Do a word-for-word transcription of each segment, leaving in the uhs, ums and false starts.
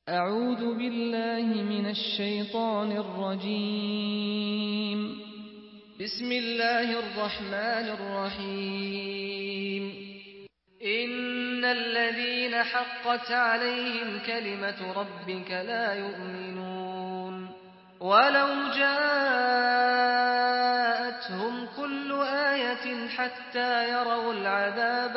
أعوذ بالله من الشيطان الرجيم. بسم الله الرحمن الرحيم. إن الذين حقت عليهم كلمة ربك لا يؤمنون ولو جاءتهم كل آية حتى يروا العذاب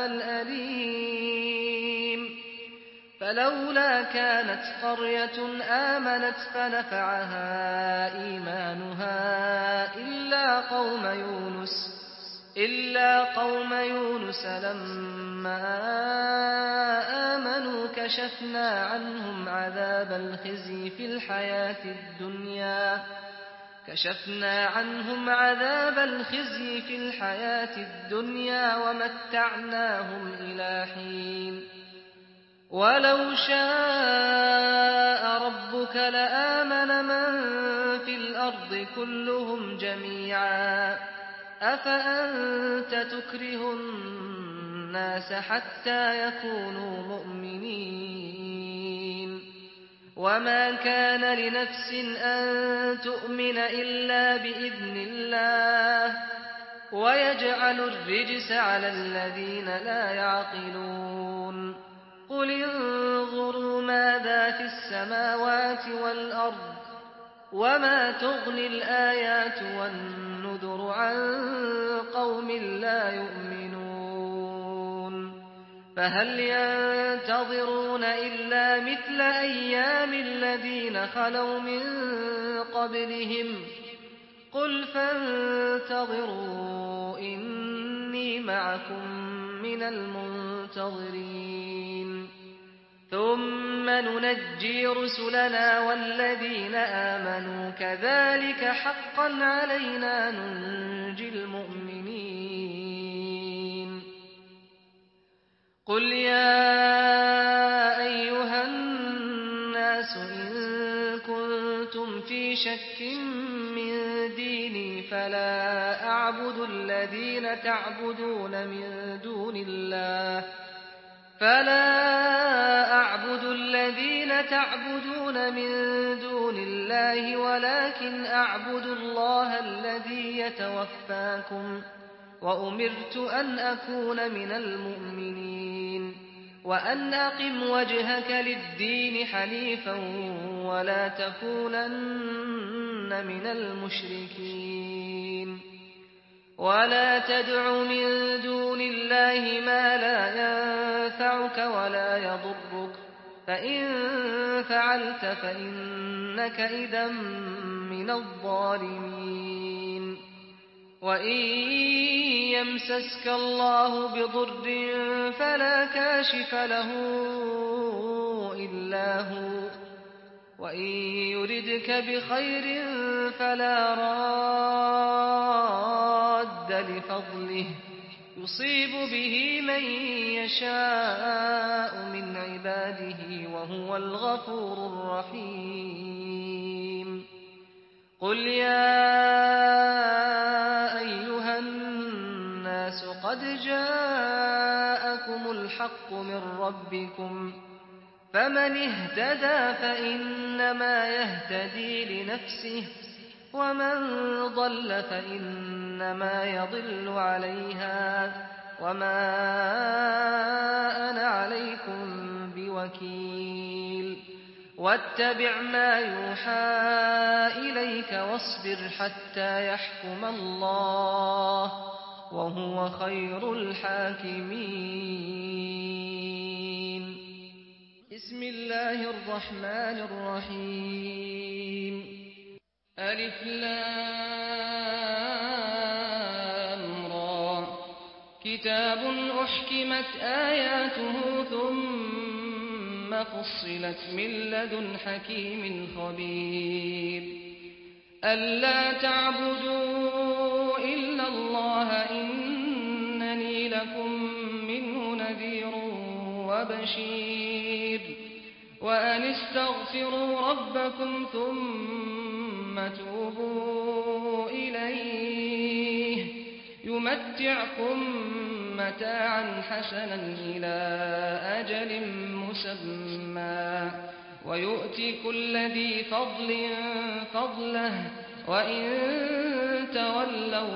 الأليم فلولا كانت قرية آمنت فنفعها إيمانها إلا قوم يونس إلا قوم يونس لما آمنوا كشفنا عنهم عذاب الخزي في الحياة الدنيا كشفنا عنهم عذاب الخزي في الحياة الدنيا ومتعناهم إلى حين ولو شاء ربك لآمن من في الأرض كلهم جميعا أفأنت تكره الناس حتى يكونوا مؤمنين وما كان لنفس أن تؤمن إلا بإذن الله ويجعل الرجس على الذين لا يعقلون قل انظروا ماذا في السماوات والأرض وما تغني الآيات والنذر عن قوم لا يؤمنون فهل ينتظرون إلا مثل أيام الذين خلوا من قبلهم قل فانتظروا إني معكم من المنتظرين ثم ننجي رسلنا والذين آمنوا كذلك حقا علينا ننجي المؤمنين قل يا أيها الناس إن كنتم في شك من ديني فلا أعبد الذين تعبدون من دون الله فلا أعبد الذين تعبدون من دون الله ولكن أعبد الله الذي يتوفاكم وأمرت أن أكون من المؤمنين وأن أقم وجهك للدين حنيفا ولا تكونن من المشركين ولا تدع من دون الله ما لا ينفعك ولا يضرك فإن فعلت فإنك إذا من الظالمين وإن يمسسك الله بضر فلا كاشف له إلا هو وإن يردك بخير فلا راد لفضله يصيب به من يشاء من عباده وهو الغفور الرحيم قل يا أيها الناس قد جاءكم الحق من ربكم فمن اهتدى فإنما يهتدي لنفسه ومن ضل فإنما يضل عليها وما أنا عليكم بوكيل واتبع ما يوحى إليك واصبر حتى يحكم الله وهو خير الحاكمين بسم الله الرحمن الرحيم ألف لام را كتاب أحكمت آياته ثم فصلت من لدن حكيم خبير ألا تعبدوا إلا الله إنني لكم منه نذير وبشير وأن استغفروا ربكم ثم توبوا إليه يمتعكم متاعا حسنا إلى أجل مسمى ويؤتي كل ذي فضل فضله وإن تولوا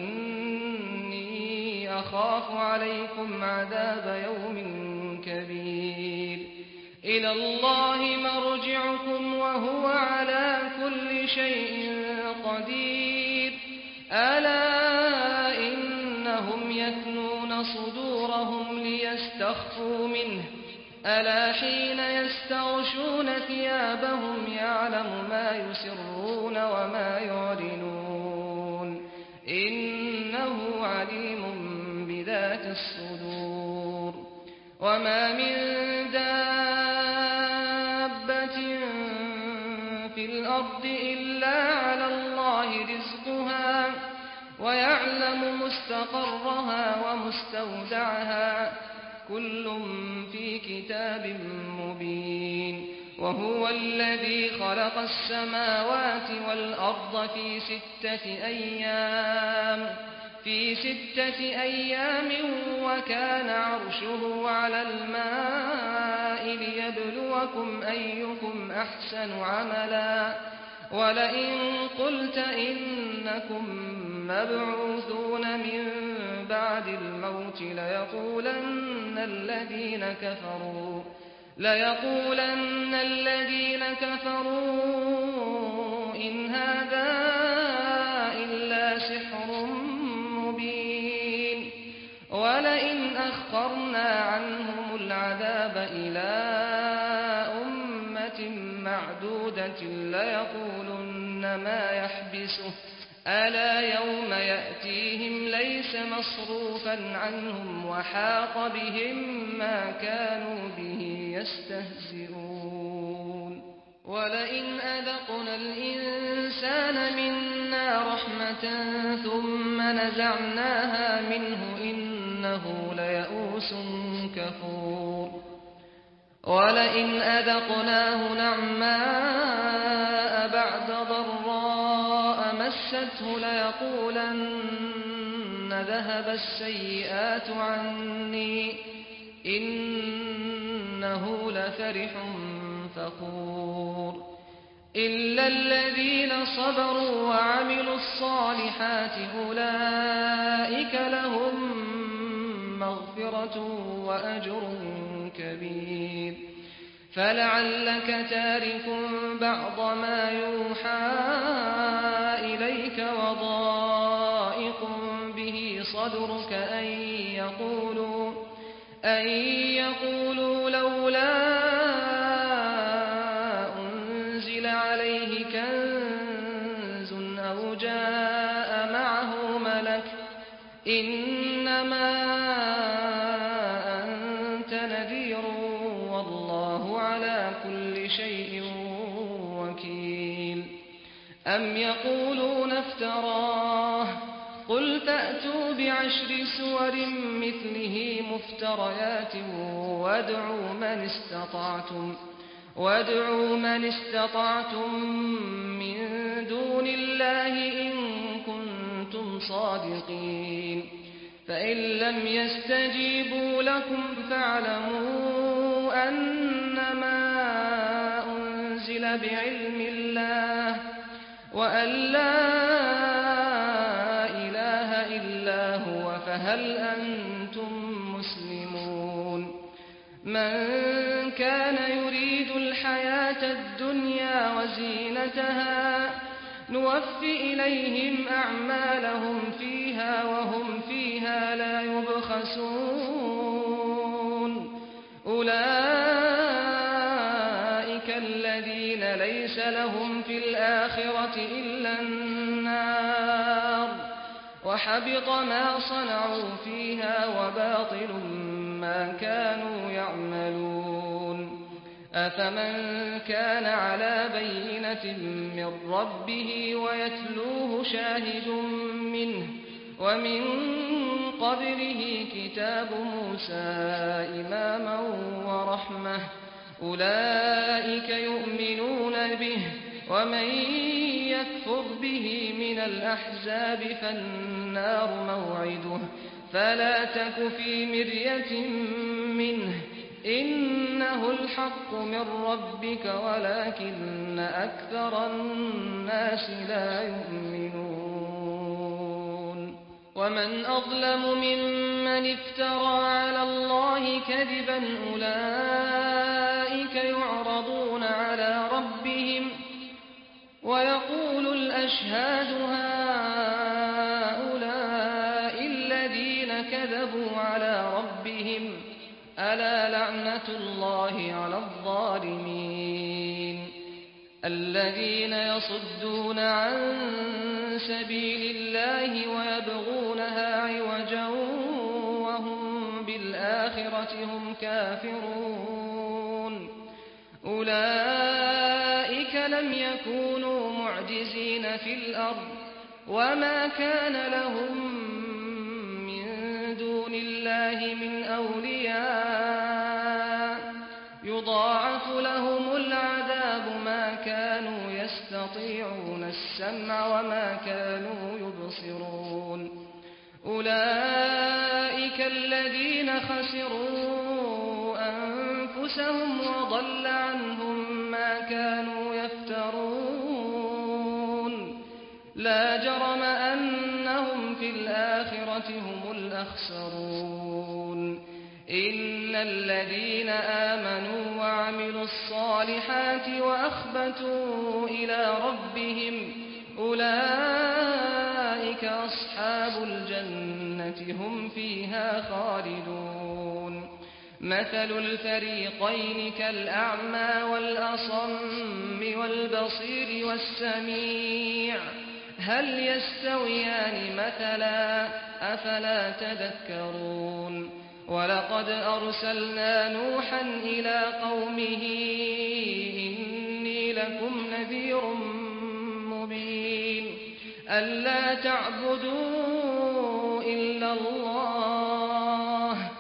فإني أخاف عليكم عذاب يوم كبير إلى الله مرجعكم وهو على كل شيء قدير ألا إنهم يثنون صدورهم ليستخفوا منه ألا حين يستغشون ثيابهم يعلم ما يسرون وما يعلنون إنه عليم بذات الصدور وما من دابة في الأرض إلا على الله رزقها ويعلم مستقرها ومستودعها كل في كتاب مبين وهو الذي خلق السماوات والأرض في ستة أيام في ستة أيام وكان عرشه على الماء ليبلوكم أيكم أحسن عملا ولئن قلت إنكم مبعوثون من بعد الموت ليقولن الذين كفروا ليقولن الذين كفروا إن هذا إلا سحر مبين ولئن أخرنا عنهم العذاب إلى أمة معدودة ليقولن ما يحبسه ألا يوم يأتيهم ليس مصروفا عنهم وحاق بهم ما كانوا به يستهزئون ولئن أذقنا الإنسان منا رحمة ثم نزعناها منه إنه ليئوس كفور ولئن أذقناه نعماء بعد ضراء مسته ليقولن ذهب السيئات عني إنه لفرح فخور إلا الذين صبروا وعملوا الصالحات أولئك لهم مغفرة وأجر كبير فلعلك تارك بعض ما يوحى إليك وضائق به صدرك أن يقولوا, أن يقولوا لولا أنزل عليه كنز أو جاء معه ملك إنما أنت نذير والله على كل شيء وكيل أم يقولون افتراه قل فأتوا بعشر سور مثله مفتريات وادعوا من استطعتم وادعوا من استطعتم من دون الله إن كنتم صادقين فإن لم يستجيبوا لكم فاعلموا أنما أنزل بعلم الله وأن لا إله إلا هو فهل أنتم مسلمون من كان يريد الحياة الدنيا وزينتها نوفي إليهم أعمالهم فيها وهم فيها لا يبخسون أولئك الذين ليس لهم في الآخرة إلا النار وحبط ما صنعوا فيها وباطل ما كانوا يعملون أفمن كان على بينة من ربه ويتلوه شاهد منه ومن قبله كتاب موسى إماما ورحمة أولئك يؤمنون به ومن يكفر به من الأحزاب فالنار موعده فلا تك في مرية منه إنه الحق من ربك ولكن أكثر الناس لا يؤمنون ومن أظلم ممن افترى على الله كذبا أولئك يعرضون على ربهم ويقول الأشهاد هؤلاء الذين كذبوا على ربهم ألا لعنة الله على الظالمين الذين يصدون عن سبيل الله ويبغونها عوجا وهم بالآخرة هم كافرون أولئك لم يكونوا معجزين في الأرض وما كان لهم من دون الله من أولياء يضاعف لهم العذاب ما كانوا يستطيعون السمع وما كانوا يبصرون أولئك الذين خسروا أنفسهم وضل عنهم ما كانوا يفترون لا جرم أنهم في الآخرة هم الأخسرون إن الذين آمنوا وعملوا الصالحات وأخبتوا إلى ربهم أولئك أصحاب الجنة هم فيها خالدون مثل الفريقين كالأعمى والأصم والبصير والسميع هل يستويان مثلا أفلا تذكرون ولقد أرسلنا نوحا إلى قومه إني لكم نذير مبين ألا تعبدوا إلا الله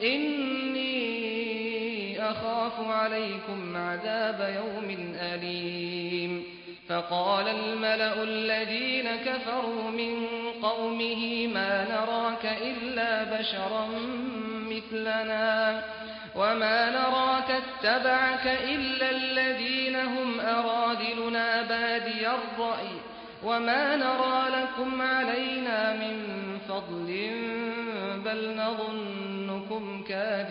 إني أخاف عليكم عذاب يوم أليم فقال الملأ الذين كفروا من قومه ما نراك إلا بشرا مثلنا وما نراك اتبعك إلا الذين هم أراذلنا بادي الرأي وما نرى لكم علينا من فضل بل نظنكم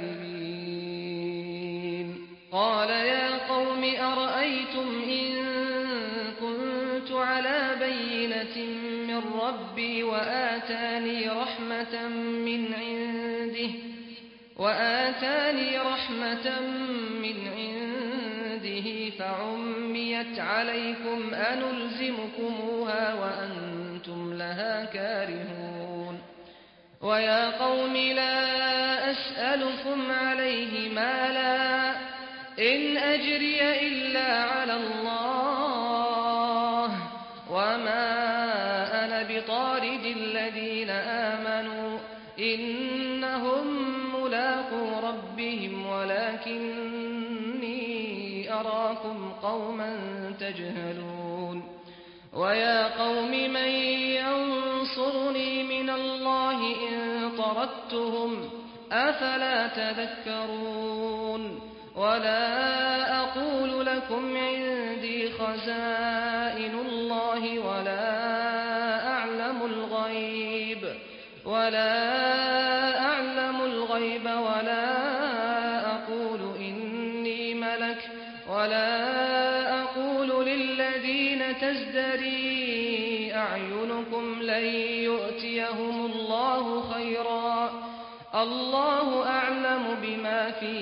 كاذبين قال يا قوم أرأيتم إن كنت على بينة من ربي وآتاني رحمة من عنده وآتاني رحمة من عنده فعميت عليكم أنلزمكموها وأنتم لها كارهون ويا قوم لا أسألكم عليه مالا إن أجري إلا على الله وما أنا بطارد الذين آمنوا إنهم ملاقو ربهم ولكني أراكم قوما تجهلون ويا قوم من ينصرني من الله إن طردتهم أفلا تذكرون ولا أقول لكم عندي خزائن الله ولا أعلم الغيب ولا أعلم الغيب ولا أقول إني ملك ولا أقول للذين تزدري أعينكم لن يؤتيهم الله خيرا الله أعلم بما في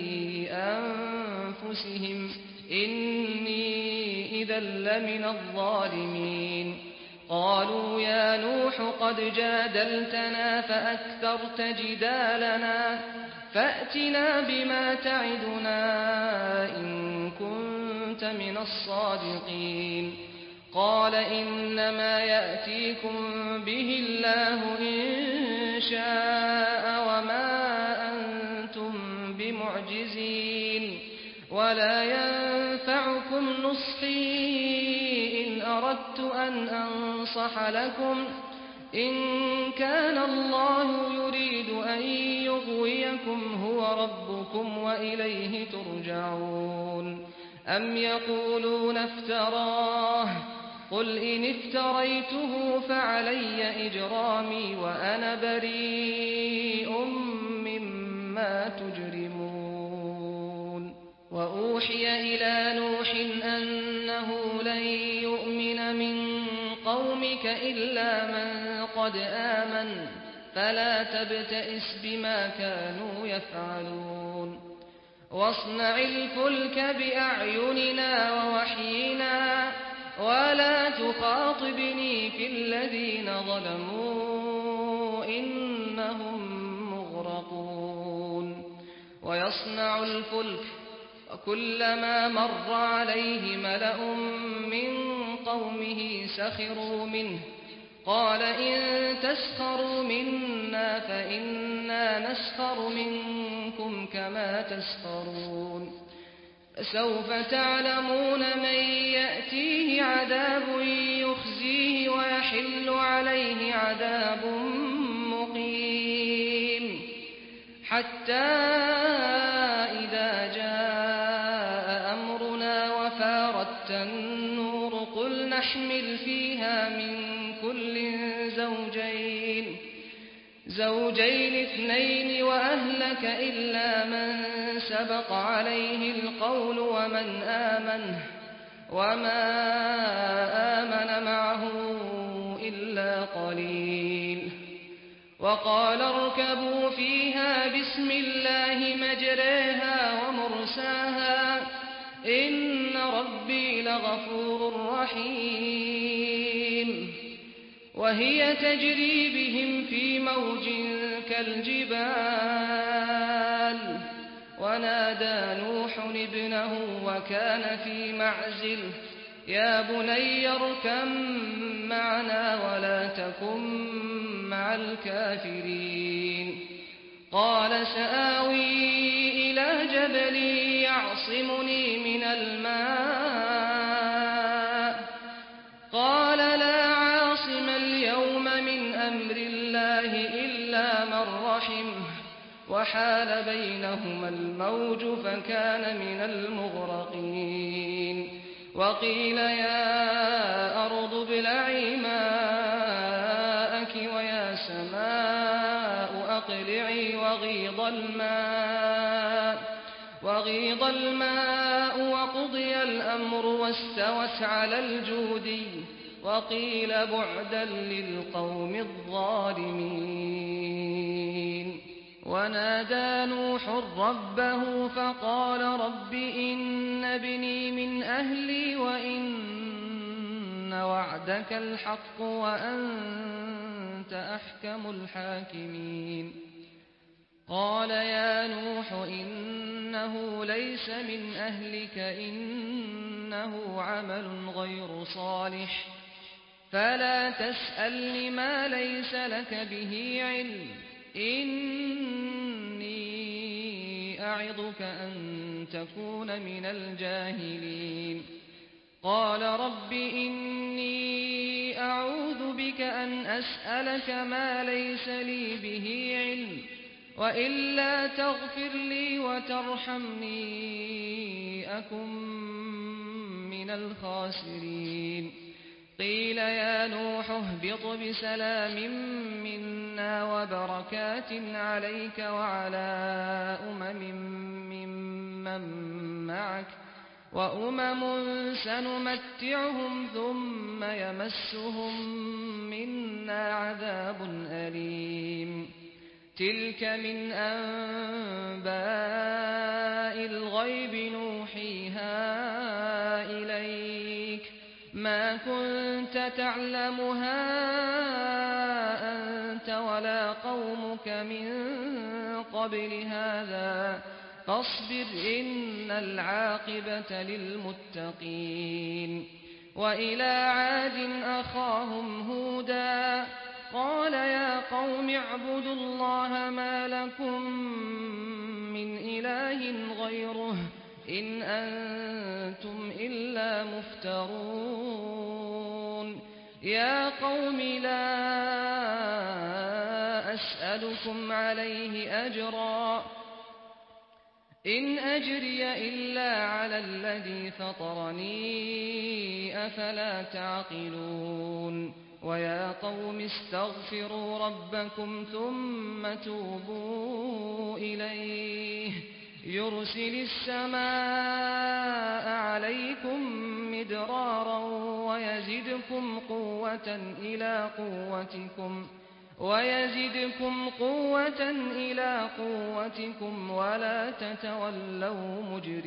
أنفسهم إني إذا لمن الظالمين قالوا يا نوح قد جادلتنا فأكثرت جدالنا فأتنا بما تعدنا إن كنت من الصادقين قال إنما يأتيكم به الله إن شاء وما أنتم بمعجزين ولا ينفعكم نصحي إن أردت أن أنصح لكم إن كان الله يريد أن يغويكم هو ربكم وإليه ترجعون أم يقولون افتراه قل إن افتريته فعلي إجرامي وأنا بريء مما تجرمون وأوحي إلى نوح أنه لن يؤمن من قومك إلا من قد آمن فلا تبتئس بما كانوا يفعلون واصنع الفلك بأعيننا ووحينا ولا تخاطبني في الذين ظلموا إنهم مغرقون ويصنع الفلك وكلما مر عليه ملأ من قومه سخروا منه قال إن تسخروا منا فإنا نسخر منكم كما تسخرون سوف تعلمون من يأتيه عذاب يخزيه ويحل عليه عذاب مقيم حتى إذا جاء أمرنا وفارت النور قل نحمل فيها من كل زوجين زوجين اثنين وأهلك إلا من سبق عليه القول ومن آمن وما آمن معه إلا قليل وقال اركبوا فيها بسم الله مجريها ومرساها إن ربي لغفور رحيم وهي تجري بهم في موج كالجبال ونادى نوح ابنه وكان في معزل يا بني اركب معنا ولا تكن مع الكافرين قال سآوي إلى جبل يعصمني من الماء قال لا عاصم اليوم من أمر الله إلا من رحمه وحال بينهما الموج فكان من المغرقين وقيل يا أرض ابلعي ماءك ويا سماء أقلعي وغيض الماء وغيض الماء وقضي الأمر واستوت على الجودي وقيل بعدا للقوم الظالمين ونادى نوح ربه فقال رب إن ابني من أهلي وإن وعدك الحق وأنت أحكم الحاكمين قال يا نوح إنه ليس من أهلك إنه عمل غير صالح فلا تسألني ما ليس لك به علم إني أعظك أن تكون من الجاهلين قال رب إني أعوذ بك أن أسألك ما ليس لي به علم وإلا تغفر لي وترحمني أكن من الخاسرين قيل يا نوح اهبط بسلام منا وبركات عليك وعلى أمم ممن معك وأمم سنمتعهم ثم يمسهم منا عذاب أليم تلك من أنباء الغيب نوحيها إليك ما كنت تعلمها أنت ولا قومك من قبل هذا فاصبر إن العاقبة للمتقين وإلى عاد أخاهم هودا قال يا قوم اعبدوا الله ما لكم من إله غيره إن أنتم إلا مفترون يا قوم لا أسألكم عليه أجرا إن أجري إلا على الذي فطرني أفلا تعقلون ويا قوم استغفروا ربكم ثم توبوا إليه يرسل السماء عليكم مدرارا ويزدكم قوة إلى قوتكم ويزدكم قوة إلى قوتكم ولا تتولوا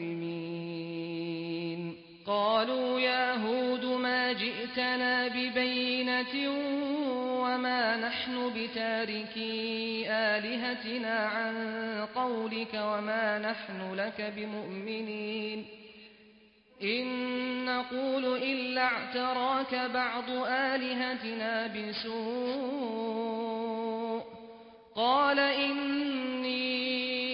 مجرمين قالوا يا هود ما جئتنا ببينة وما نحن بتاركي آلهتنا عن قولك وما نحن لك بمؤمنين إن نقول إلا اعتراك بعض آلهتنا بسوء قال إني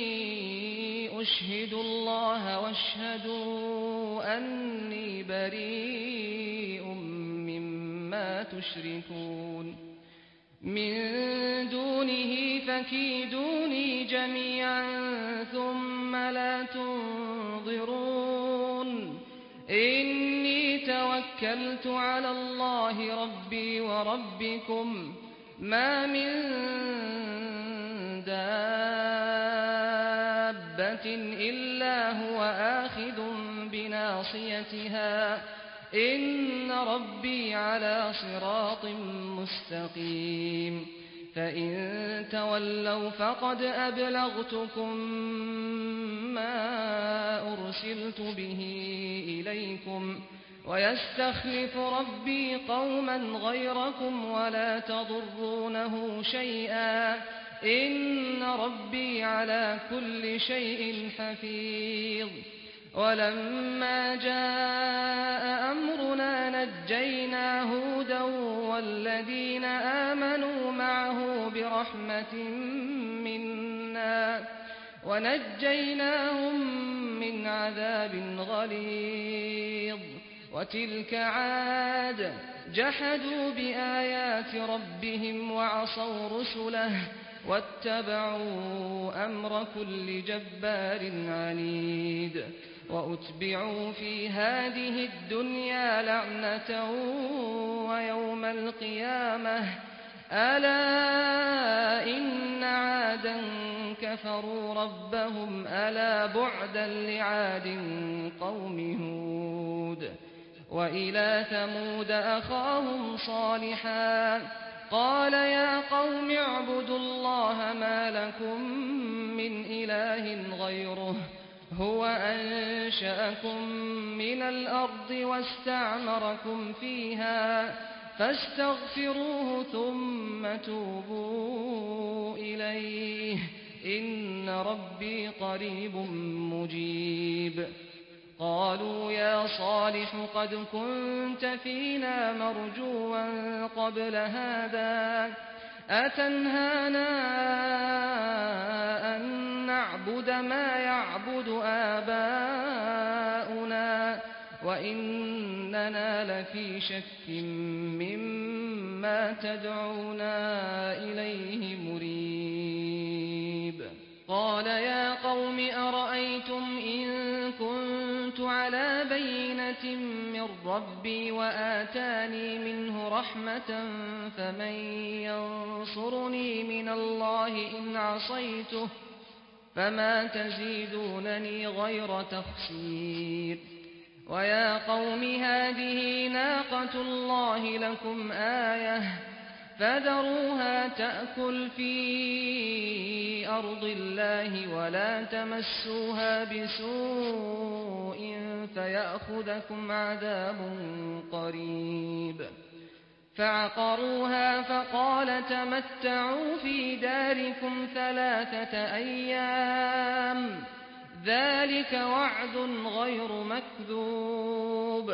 أشهد الله واشهدوا أني بريء مما تشركون من دونه فكيدوني جميعا ثم لا تنظرون إني توكلت على الله ربي وربكم ما من دابة إلا هو آخذ بناصيتها إن ربي على صراط مستقيم فإن تولوا فقد أبلغتكم ما أرسلت به إليكم ويستخلف ربي قوما غيركم ولا تضرونه شيئا إن ربي على كل شيء حفيظ ولما جاء أمرنا نجينا هودا والذين آمنوا معه برحمة منا ونجيناهم من عذاب غليظ وتلك عاد جحدوا بآيات ربهم وعصوا رسله واتبعوا أمر كل جبار عنيد وأتبعوا في هذه الدنيا لعنة ويوم القيامة ألا إن عادا كفروا ربهم ألا بعدا لعاد قوم هود وإلى ثمود أخاهم صالحا قال يا قوم اعبدوا الله ما لكم من إله غيره هو أنشأكم من الأرض واستعمركم فيها فاستغفروه ثم توبوا إليه إن ربي قريب مجيب قالوا يا صالح قد كنت فينا مرجوا قبل هذا أتنهانا أن نعبد ما يعبد آباؤنا وإننا لفي شك مما تدعونا إليه مريب قال يا قوم أرأيتم إن كنت على بينة من ربي وآتاني منه رحمة فمن ينصرني من الله إن عصيته فما تزيدونني غير تخسير ويا قوم هذه ناقة الله لكم آية فذروها تأكل في أرض الله ولا تمسوها بسوء فيأخذكم عذاب قريب فعقروها فقال تمتعوا في داركم ثلاثة أيام ذلك وعد غير مكذوب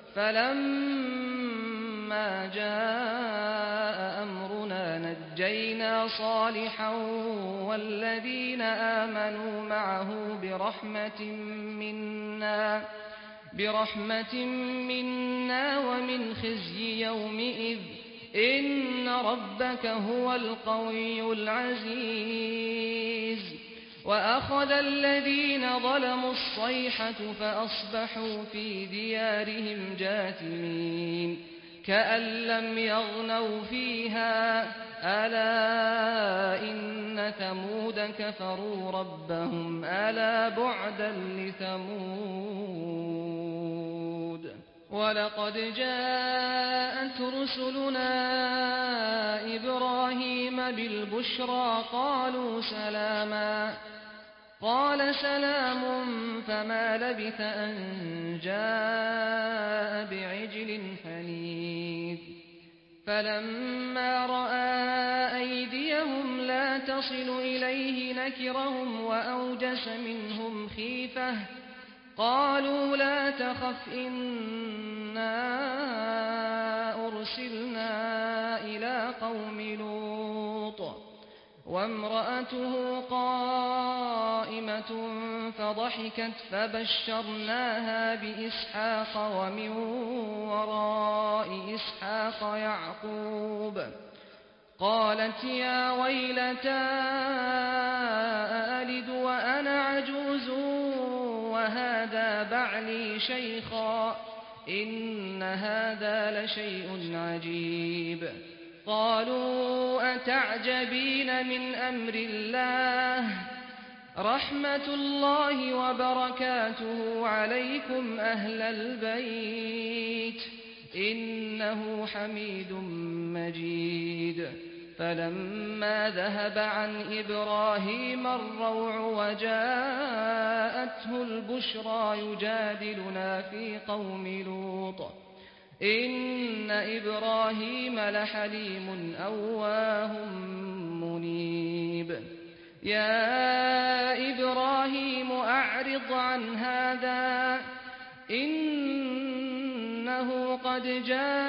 فلما جاء أمرنا نجينا صالحا والذين آمنوا معه برحمة منا برحمة منا ومن خزي يومئذ إن ربك هو القوي العزيز وأخذ الذين ظلموا الصيحة فأصبحوا في ديارهم جاثمين كأن لم يغنوا فيها ألا إن ثمود كفروا ربهم ألا بعدا لثمود ولقد جاءت رسلنا إبراهيم بالبشرى قالوا سلاما قال سلام فما لبث أن جاء بعجل حنيذ فلما رأى أيديهم لا تصل إليه نكرهم وأوجس منهم خيفة قالوا لا تخف إنا أرسلنا إلى قوم لوط وامرأته قائمة فضحكت فبشرناها بإسحاق ومن وراء إسحاق يعقوب قالت يا ويلتى ألد وأنا عجوز وهذا بعلي شيخا إن هذا لشيء عجيب قالوا أتعجبين من أمر الله رحمة الله وبركاته عليكم أهل البيت إنه حميد مجيد فلما ذهب عن إبراهيم الروع وجاءته البشرى يجادلنا في قوم لوط إن إبراهيم لحليم أواه منيب يا إبراهيم أعرض عن هذا إنه قد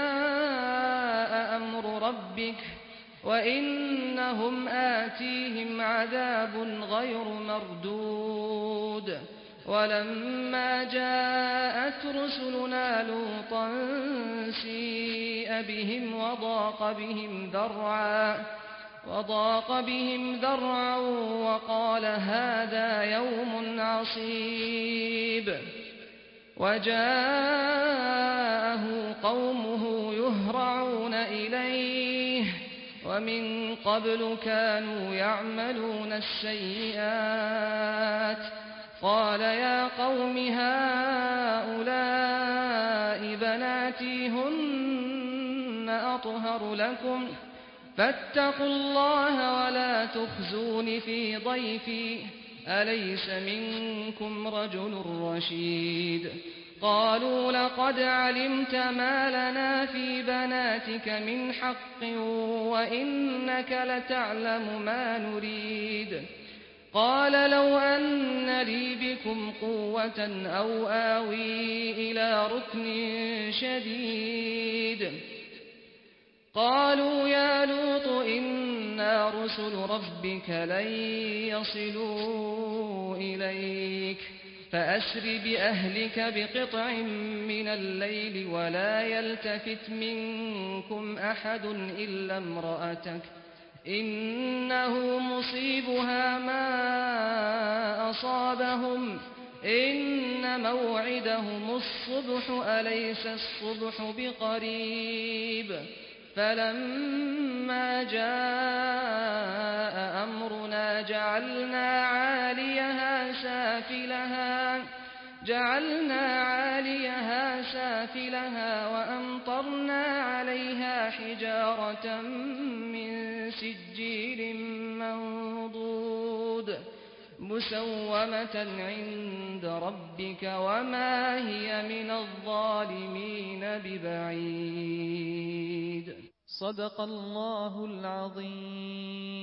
جاء أمر ربك وإنهم آتيهم عذاب غير مردود ولما جاءت رسلنا لوطا سيء بهم وضاق بهم ذرعا وضاق بهم ذرعا وقال هذا يوم عصيب وجاءه قومه يهرعون إليه ومن قبل كانوا يعملون السيئات قال يا قوم هؤلاء بناتي هن أطهر لكم فاتقوا الله ولا تخزون في ضيفي أليس منكم رجل رشيد قالوا لقد علمت ما لنا في بناتك من حق وإنك لتعلم ما نريد قال لو أن لي بكم قوة أو آوي إلى ركن شديد قالوا يا لوط إنا رسل ربك لن يصلوا إليك فأسر بأهلك بقطع من الليل ولا يلتفت منكم أحد إلا امرأتك إنه مصيبها ما أصابهم إن موعدهم الصبح أليس الصبح بقريب فلما جاء أمرنا جعلنا عاليها سافلها جعلنا عاليها سافلها وأمطرنا عليها حجارة من سجيل منضود مسومة عند ربك وما هي من الظالمين ببعيد صدق الله العظيم.